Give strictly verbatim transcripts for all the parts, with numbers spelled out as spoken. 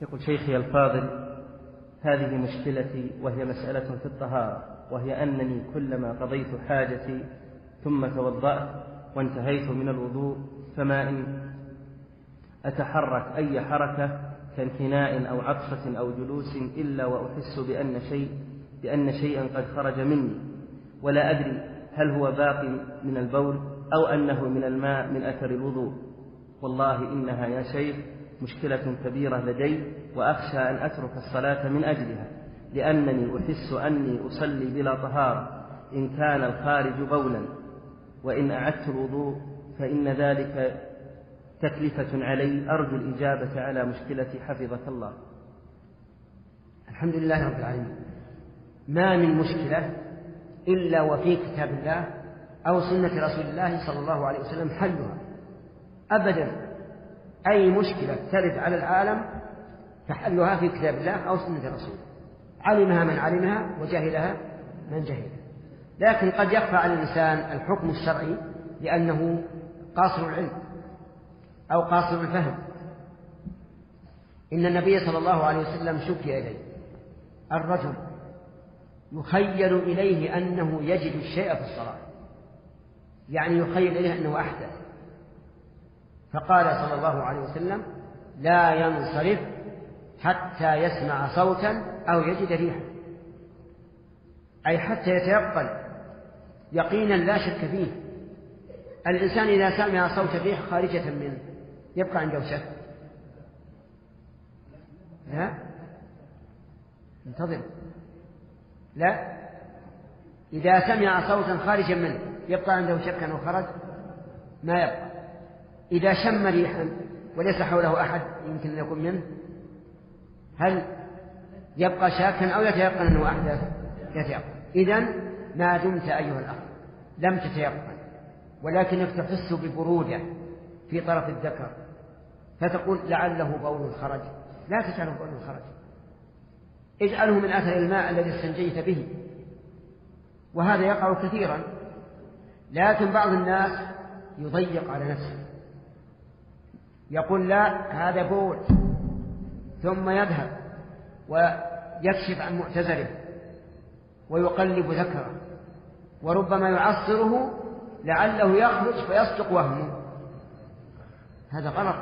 يقول شيخي الفاضل: هذه مشكلتي، وهي مسألة في الطهارة، وهي أنني كلما قضيت حاجتي ثم توضأت وانتهيت من الوضوء، فما إن أتحرك أي حركة كانحناء أو عطشة أو جلوس إلا وأحس بأن شيء بأن شيئا قد خرج مني، ولا أدري هل هو باق من البول أو أنه من الماء من أثر الوضوء. والله إنها يا شيخ مشكلة كبيرة لدي، وأخشى أن أترك الصلاة من أجلها، لأنني أحس أني أصلي بلا طهارة إن كان الخارج بولا، وإن أعدت الوضوء فإن ذلك تكلفة علي. أرجو الإجابة على مشكلتي حفظك الله. الحمد لله رب العالمين. ما من مشكلة إلا وفي كتاب الله أو سنة رسول الله صلى الله عليه وسلم حلها أبدا. أي مشكلة ترد على العالم فحلها في كتاب الله أو سنة رسوله، علمها من علمها وجهلها من جهلها. لكن قد يخفى على الإنسان الحكم الشرعي لأنه قاصر العلم أو قاصر الفهم. إن النبي صلى الله عليه وسلم شكي إليه الرجل يخيل إليه أنه يجد الشيء في الصلاة، يعني يخيل إليه أنه أحدث، فقال صلى الله عليه وسلم: لا ينصرف حتى يسمع صوتا أو يجد ريحا، أي حتى يتيقن يقينا لا شك فيه. الإنسان إذا سمع صوت الريح خارجة منه يبقى عنده شك؟ لا، انتظر. لا، إذا سمع صوتا خارجا منه يبقى عنده شك أنه خرج؟ ما يبقى. إذا شم ريحا وليس حوله أحد يمكن أن يكون منه، هل يبقى شاكا أو يتيقن أنه أحدث؟ يتيقن. إذن ما دمت أيها الأخ لم تتيقن ولكنك تحس ببرودة في طرف الذكر فتقول لعله بول خرج، لا تجعله بول خرج، اجعله من أثر الماء الذي استنجيت به، وهذا يقع كثيرا. لكن بعض الناس يضيق على نفسه، يقول لا هذا بول، ثم يذهب ويكشف عن معتذره ويقلب ذكره وربما يعصره لعله يخرج فيصدق وهمه. هذا غلط،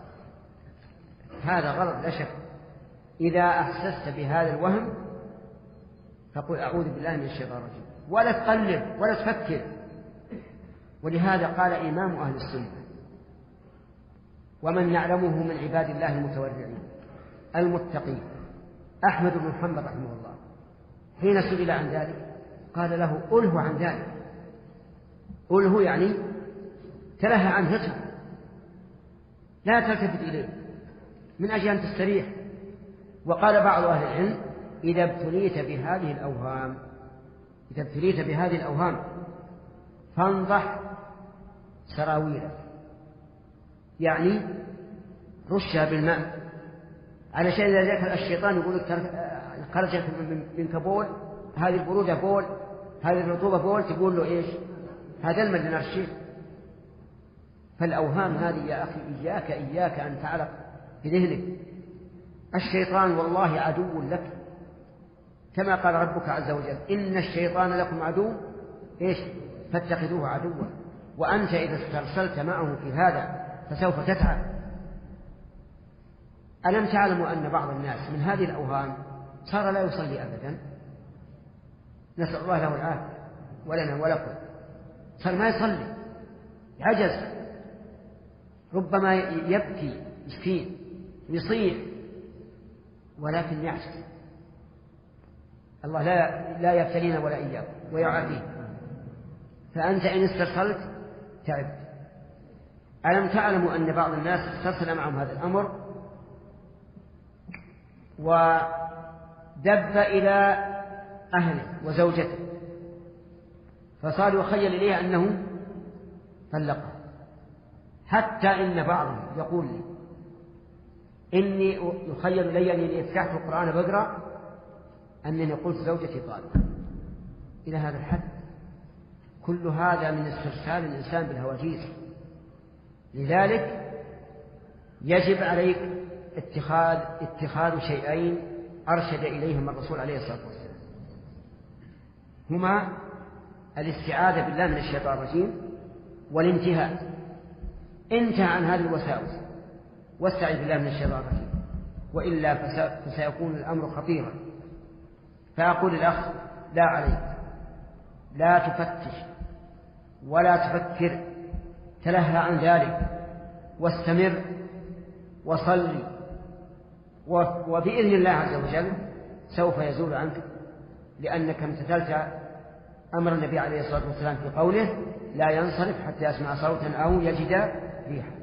هذا غلط لا شك. إذا أحسست بهذا الوهم فقل أعوذ بالله من الشيطان الرجيم، ولا تقلب ولا تفكر. ولهذا قال إمام أهل السنة ومن يعلمه من عباد الله المتورعين المتقين أحمد بن محمد رحمه الله حين سئل عن ذلك قال له: أله عن ذلك. أله يعني تلهى عنه، يترك، لا تلتفت إليه من أجل أن تستريح. وقال بعض أهل العلم: إذا ابتليت بهذه الأوهام إذا ابتليت بهذه الأوهام فانضح سراويلك، يعني رشها بالماء، على شيء إذا جاءك الشيطان يقول لك خرجت منك بول، هذه البرودة بول، هذه الرطوبة بول، تقول له إيش؟ هذا الماء اللي نرشه. فالأوهام هذه يا أخي إياك إياك أن تعلق بذهنك. الشيطان والله عدو لك، كما قال ربك عز وجل: إن الشيطان لكم عدو إيش؟ فاتخذوه عدوا. وأنت إذا استرسلت معه في هذا فسوف تتعب. ألم تعلموا أن بعض الناس من هذه الأوهام صار لا يصلي أبدا؟ نسأل الله له العافية ولنا ولكم. صار ما يصلي، عجز، ربما يبكي مسكين يصيح ولكن يعجز. الله لا لا يبتلينا ولا إياكم ويعافيه. فأنت إن استرسلت تعبت. ألم تعلموا أن بعض الناس استرسل معهم هذا الأمر ودب إلى أهله وزوجته، فصار يخيل إليه أنه طلقها، حتى إن بعضهم يقول لي إني يخيل إلي أني فتحت القرآن بقرأ أنني قلت زوجتي طالق. إلى هذا الحد. كل هذا من استرسال الإنسان بالهواجيس. لذلك يجب عليك اتخاذ اتخاذ شيئين أرشد إليهما الرسول عليه الصلاة والسلام، هما الاستعاذة بالله من الشيطان الرجيم والانتهاء. انتهى عن هذه الوساوس واستعذ بالله من الشيطان الرجيم، وإلا فسيكون الأمر خطيرا. فأقول الأخ لا عليك، لا تفتش ولا تفكر، تلهى عن ذلك واستمر وصلي، وبإذن الله عز وجل سوف يزول عنك، لأنك امتثلت أمر النبي عليه الصلاة والسلام في قوله لا ينصرف حتى يسمع صوتا أو يجد ريحا.